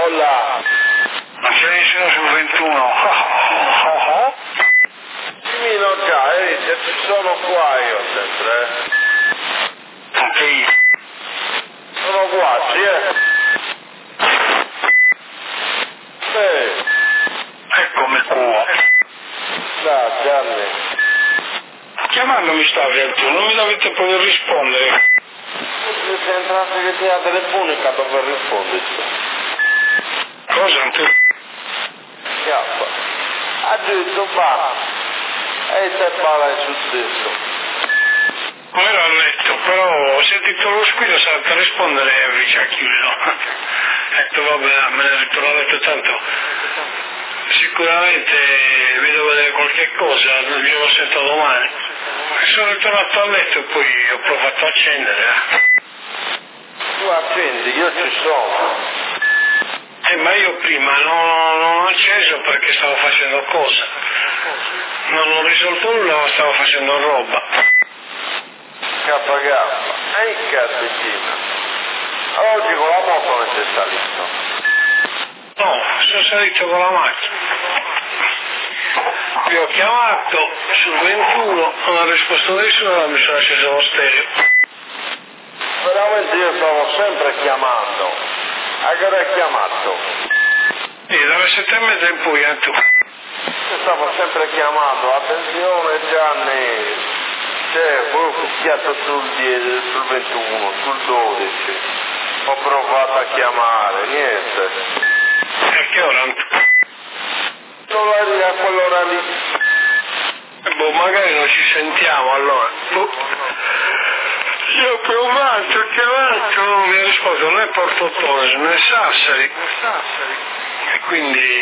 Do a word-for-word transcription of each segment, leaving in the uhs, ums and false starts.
là. Ma ce ne sono su ventuno. Oh, oh, oh. Dimmi no già, eh, se ci sono qua io sempre, eh. Anche io. Sono quasi, eh. Eh. Eccomi qua. Da, Gianni. Chiamandomi stavi tu, non mi dovete poter rispondere. Sei entrato che ti ha telefonica per risponderci. Cosa tu? Chiappa. Ha detto va. E te parla è successo. Non ero a letto, però ho sentito lo squillo, sarà per rispondere e vi ci ha chiuso. Ho detto vabbè, me ne ritorno a letto tanto. Sicuramente vi devo vedere qualche cosa, vi lo sento domani. Sono ritornato a letto e poi ho provato a accendere. Tu accendi, io ci sono. Eh, ma io prima non, non ho acceso perché stavo facendo cosa. Non ho risolto nulla, ma stavo facendo roba. Kappa kappa. Ehi cazzettina. Oggi con la moto non sei salito. No, sono salito con la macchina. Vi ho chiamato sul ventuno, non ha risposto nessuno, mi sono acceso lo stereo. Veramente io stavo sempre chiamando. A che ora hai chiamato? E dalle sette e mezza in poi, eh, tu. Io stavo sempre chiamando. Attenzione Gianni. C'è quello picchiato sul, die- sul ventuno, sul dodici. Ho provato a chiamare, niente. A che ora? Solo a quell'ora lì. Eh, boh, magari non ci sentiamo allora. Boh. Io ho provato, ho chiamato, non mi ha risposto né Porto Torres né Sassari. E quindi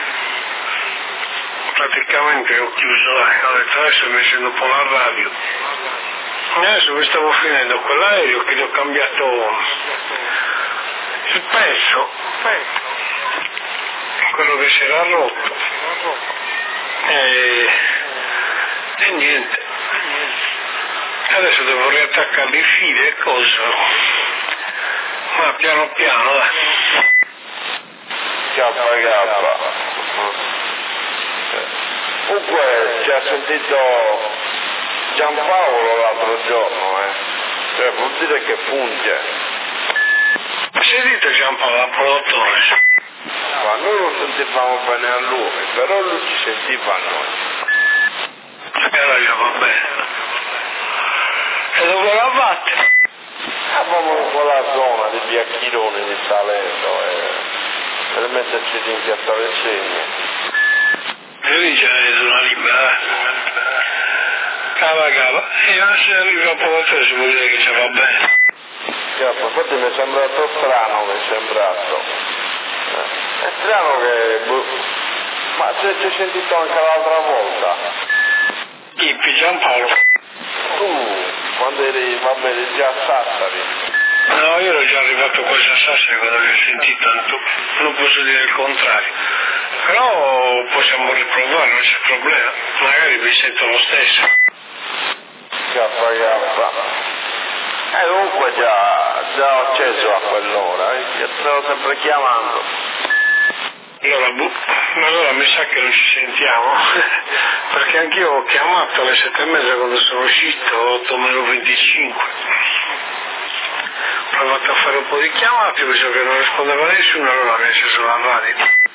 praticamente ho chiuso, eh. Ho detto adesso mi sento un po' la radio. Adesso mi stavo finendo quell'aereo che gli ho cambiato il pezzo, quello che si era rotto. E, e niente. Adesso devo riattaccare i fili e cose. Ma piano piano, dai. Kappa kappa. Comunque ci ha sentito Giampaolo l'altro giorno, eh. Cioè vuol dire che funge. Sentite Giampaolo, la produttore. Ma noi non sentivamo bene a lui, però lui ci sentiva a noi. E allora va bene. E dove la batte? Eravamo in quella zona di via Chirone di Salento e per metterci di impiattare le segne. E lì c'è la zona libera. Cava cava. E non si arriva a produttore si vuol dire che ci va bene. Certo, infatti mi è sembrato strano, mi è sembrato. Eh, È strano che... boh, ma ci hai sentito anche l'altra volta? Chi? Giampaolo? Tu, quando eri, va bene, già a Sassari. No, io ero già arrivato quasi a Sassari quando vi ho sentito, non posso dire il contrario. Però possiamo riprovare, non c'è problema. Magari vi sento lo stesso. Kappa kappa. Eh, comunque già, già ho acceso a quell'ora, eh. Io stavo sempre chiamando. Allora, bu- allora mi sa che non ci sentiamo, perché anch'io ho chiamato alle sette e mezza quando sono uscito, otto meno venticinque. Ho provato a fare un po' di chiamate, visto che non rispondeva nessuno, allora mi è acceso la radio.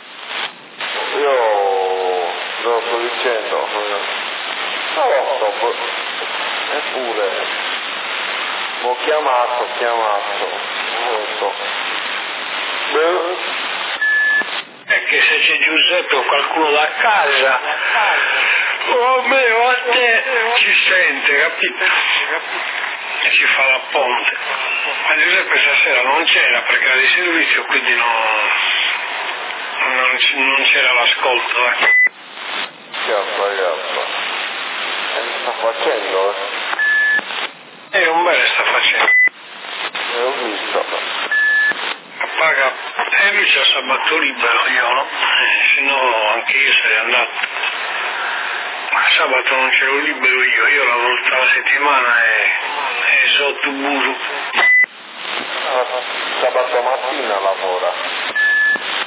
Io lo sto dicendo, non lo so, boh, eppure ho chiamato, ho chiamato, non lo so. Beh, È che se c'è Giuseppe o qualcuno da casa, o a me o a te, ci sente, capito? E ci fa la ponte. Ma Giuseppe stasera non c'era perché era di servizio, quindi no, non, c- non c'era l'ascolto. Eh. chiappa, chiappa. E lo sta facendo, eh? E un bene sta facendo. E ho visto. Paga, e lui c'ha sabato libero, io no? Eh, se no anche io sarei andato. Ma sabato non c'ero libero io, io lavoro tutta la settimana e, e sotto buru. Ah, sabato mattina lavora.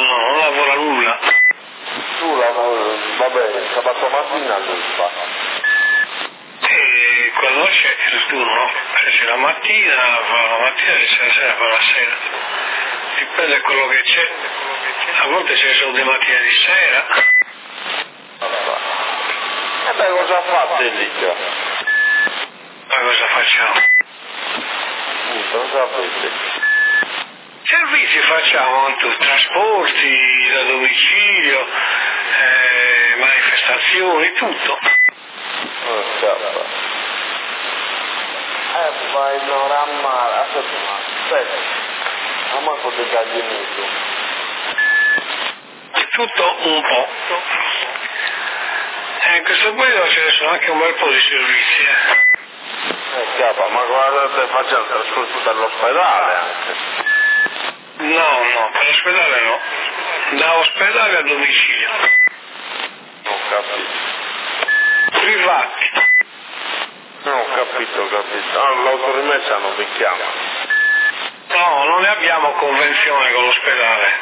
no, non lavora nulla. Tu lavori, va bene, sabato mattina lui fa. E quando c'è il turno, se c'è la mattina, fa la mattina, se c'è la sera, fa la sera. Dipende da quello che c'è. A volte c'è solo di mattina e di sera. E beh, cosa fate lì già? Ma cosa facciamo? Cosa avete? Servizi facciamo anche trasporti da domicilio, eh, manifestazioni, tutto. Non scappa. Eh, vai non a mare, aspetta, aspetta, non manco dei gaglinuto. Tutto un po'. E in questo periodo ce ne sono anche un bel po' di servizi. Eh. Eh, scappa, ma guardate, facciamo il trasporto per l'ospedale anche. No, no, per l'ospedale no. Da ospedale a domicilio. Non ho capito. Privati. Non ho capito, ho capito. Ah, l'autorimessa non vi chiama. No, non ne abbiamo convenzione con l'ospedale.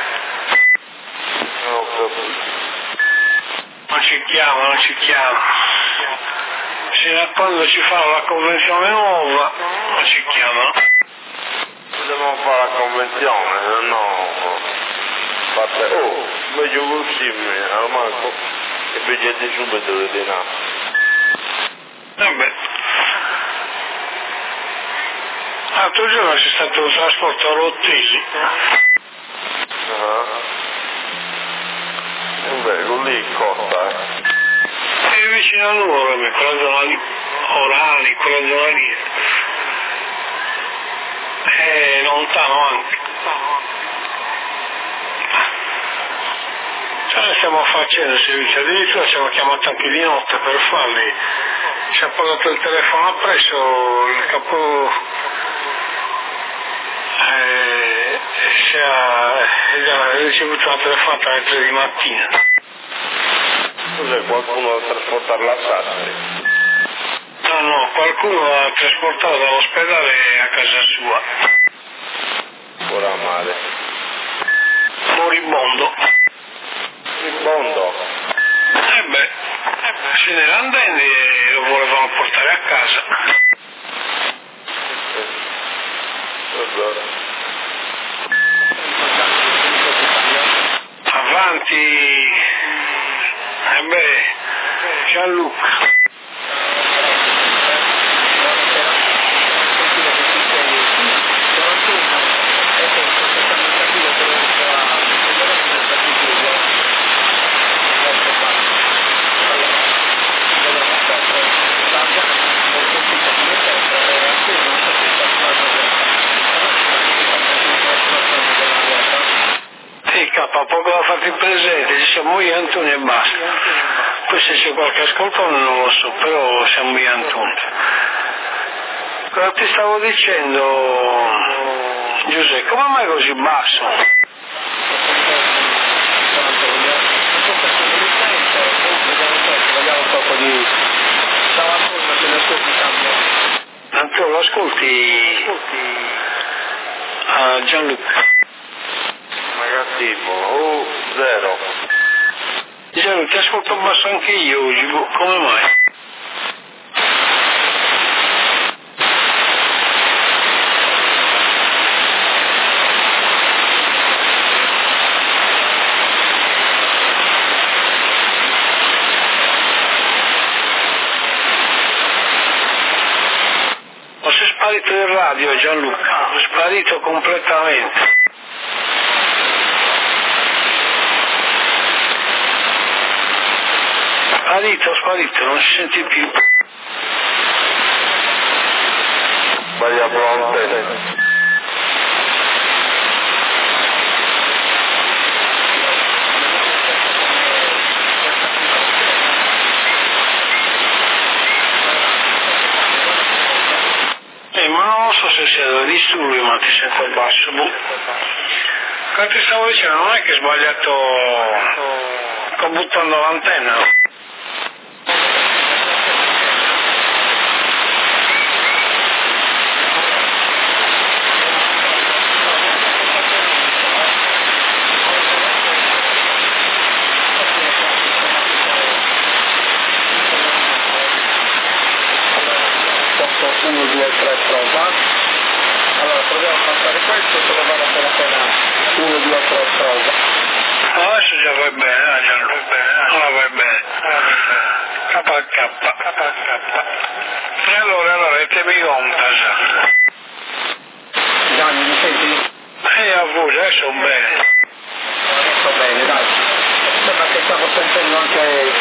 Non ho capito. Non ci chiama, non ci chiama. Fino a quando ci fanno la convenzione nuova, non ci chiamano. Dobbiamo fare la convenzione, se no... Fate... Oh, meglio così, al manco, e vedete subito le denaro. Vabbè. L'altro giorno c'è stato un trasporto a Rottisi. Ah. E beh, con lì costa, eh. È vicino a loro, quella zona lì. Orali, quella zona lì. È lontano anche. Ce ne stiamo facendo servizi, addirittura ci hanno chiamato anche di notte per farli. Ci ha portato il telefono appresso, il capo eh, ci ha, ha ricevuto una telefonata alle tre di mattina. Cos'è, qualcuno da trasportare la Sassari? No, no, qualcuno l'ha trasportato dall'ospedale a casa sua. Ora male. Moribondo. Moribondo? Eh beh, se n'era andando e lo volevano portare a casa. Avanti. Eh beh, Gianluca. Poco da farti presente, siamo io e Antonio e basta. Poi se c'è qualche ascolto non lo so, però siamo io e Antonio. Cosa ti stavo dicendo, Giuseppe, come mai così basso? Antonio, lo ascolti a Gianluca? Negativo, oh, zero. Zero, ti ascolto basso anche io oggi, come mai? Ma sei sparito in radio, Gianluca, sparito completamente. Sparito, sparito, non si sente più. Sbagliato l'antenna. Eh, ma non lo so se sia da disturbi, ma ti sento basso. Boh. Come ti stavo dicendo, non è che hai sbagliato buttando l'antenna. quattro prova. No, adesso già vai bene, ah, già vai bene, ora vai bene. K K, K K. E allora, allora, te mi contas. Gianni, mi senti? E a voi, adesso bene. Adesso bene, dai. Sembra che stavo sentendo anche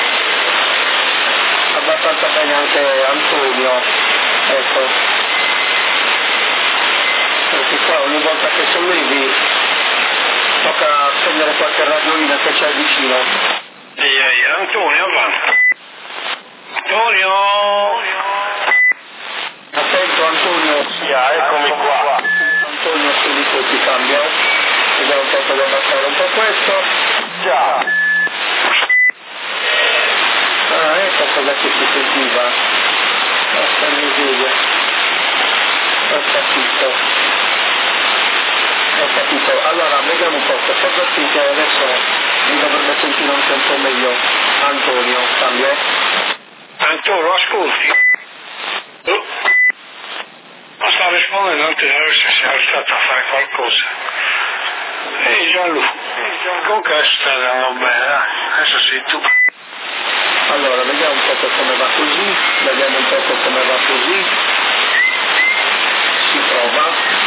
abbastanza bene anche Antonio, ecco. Perché qua ogni volta che sollevi tocca spegnere qualche radiolina che c'è vicino. Ehi, ehi, Antonio, avanti. Antonio! Attento Antonio, Yeah, eccomi qua. Antonio subito ti cambio, vediamo un po' come va a fare un po' questo. Già. Ah, ecco cosa che si sentiva. Questa miseria. Ho capito. Ho capito. Allora, vediamo un po', cosa sì che adesso mi dovrebbe sentire anche un po' meglio. Antonio, cambio. Antonio, ascolti. Oh. Non sta rispondendo, anche se si è alzato a fare qualcosa. Ehi Gianluca, comunque adesso sta andando bene, dai, adesso sei tu. Allora, vediamo un po' come va così, vediamo un po' come va così. Si prova.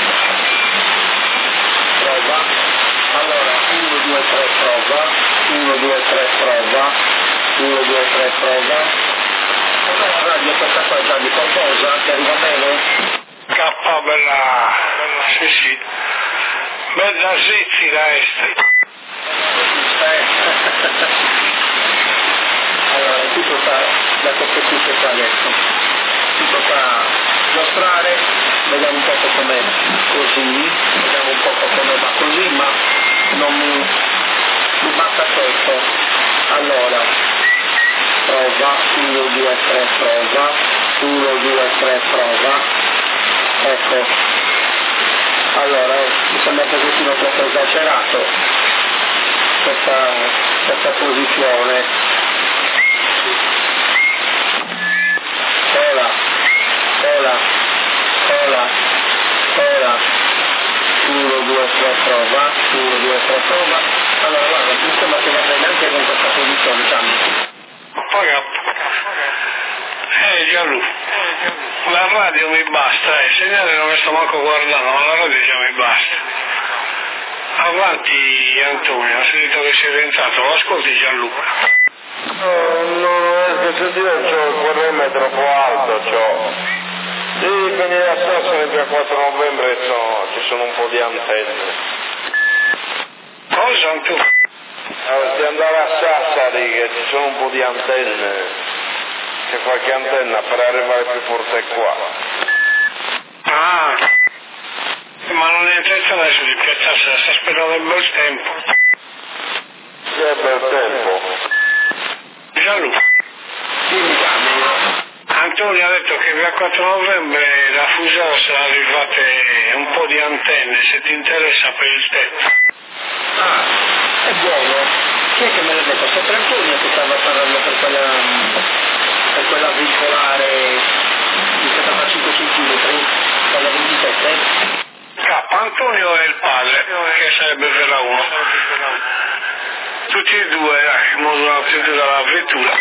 Prova. Allora, uno, due, tre, prova. uno, due, tre, prova. uno, due, tre, prova. Allora, radio, questa qua già di qualcosa, che arriva bene? K bella, sì sì, bella zizi da est. Allora, tutto sta da questo tutto qua adesso. Tutto sta mostrare, vediamo un po' com'è così, vediamo un po' come va così, ma non mi, mi basta questo. Allora, prova, uno, due, tre, prova, uno, due, tre, prova. Ecco, allora eh, mi sembra un pochettino troppo esagerato questa, questa posizione. Cola, cola, cola, cola, uno, due, tre, prova, uno, due, tre, prova. Allora guarda, mi sembra che va bene anche con questa posizione, Gianni. Poi eh Gianluca, la radio mi basta, eh, il segnale non mi sto manco guardando, ma la radio già mi basta. Avanti Antonio, ho sentito che sei rientrato, lo ascolti Gianluca? No, no, è che sentire il quaranta è troppo alto, ciò. Sì, venire a Sassari il quattro novembre so, ci sono un po' di antenne. Cosa Antonio? Eh, di andare a Sassari che ci sono un po' di antenne. C'è qualche antenna per arrivare più forte qua. Ah, ma non è intenzione adesso di piazzarsi, sta aspettando il bel tempo. Che bel tempo. Gianluca. Sì, mi cambio. Antonio ha detto che via quattro novembre da Fusaro sono arrivate un po' di antenne, se ti interessa per il tetto. Ah, è buono. Chi è che me l'ha detto? Sempre Antonio che stava parlando per quella, per quella veicolare di settantacinque centimetri, quella ventisette? K, Antonio è il padre, che sarebbe Vera uno. Tutti e due, dai, modulano tutti e due dalla vettura.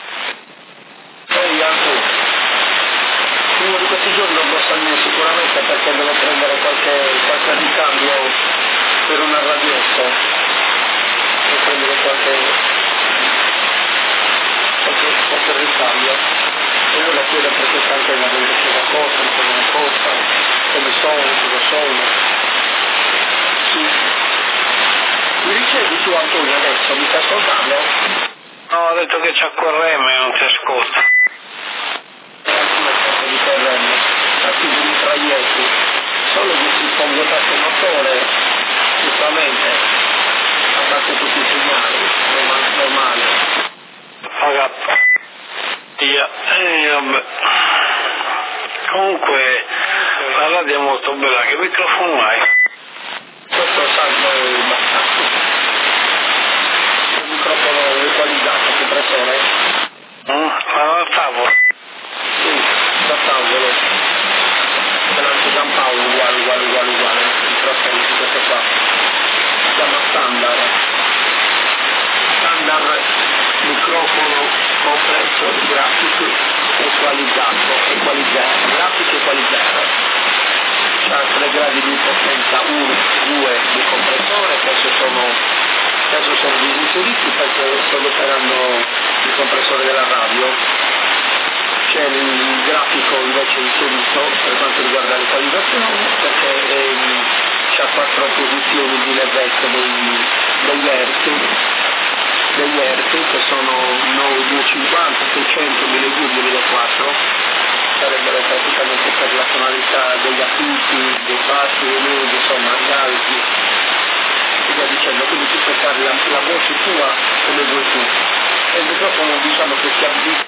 Poi Antonio, uno di questi giorni lo salire sicuramente perché devo prendere qualche, qualche ricambio per una radiotto. Devo prendere qualche, qualche, qualche ricambio. E io lo chiedo per questa antenna dove cosa costano, cosa non costano, come sono, cosa sono. Sì. Mi ricevi tu Antonio adesso? Mi stai ascoltando? No, ho detto che c'è quel reme e non ti ascolta. Di terreno, attivi di traietti, solo che si convocato il motore, giustamente, abbatte tutti i segnali, normal- normale. Pagato. Via. E vabbè. Comunque, la radio è molto bella, che microfono hai? Questo salvo il basso. Il microfono equalizzato, compressore. Mm? Ma da tavola? Sì, da tavolo. Ce l'ha anche Giampaolo, uguale, uguale, uguale, uguale. Il microfono di questo qua. microfono compressor grafico equalizzato, equalizzato, grafico equalizzato. Ha tre gradi di potenza, uno, due di compressore, adesso sono, adesso sono inseriti perché sto operando il compressore della radio. C'è il grafico invece inserito per quanto riguarda l'equalizzazione, perché ehm, c'ha quattro posizioni di levetto dei, degli hertz, degli hertz che sono duecentocinquanta, seicento, milleduecento, millequattrocento, sarebbero praticamente per la tonalità degli acuti, dei bassi, dei medi, insomma, gli alti, e via dicendo, quindi tu puoi fare la, la voce tua come vuoi tu. E il microfono diciamo che si abbina